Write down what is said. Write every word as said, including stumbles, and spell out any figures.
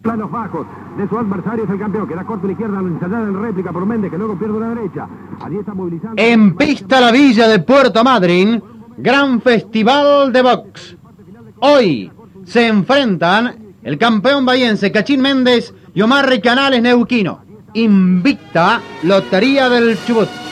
Planos bajos de su adversario es el campeón, que da corto a la izquierda, ensayada en réplica por Méndez, que luego pierde la derecha. Allí está movilizando. En pista la Villa de Puerto Madryn, gran festival de box. Hoy se enfrentan el campeón bahiense Cachín Méndez y Omar Canales Neuquino. Invicta Lotería del Chubut.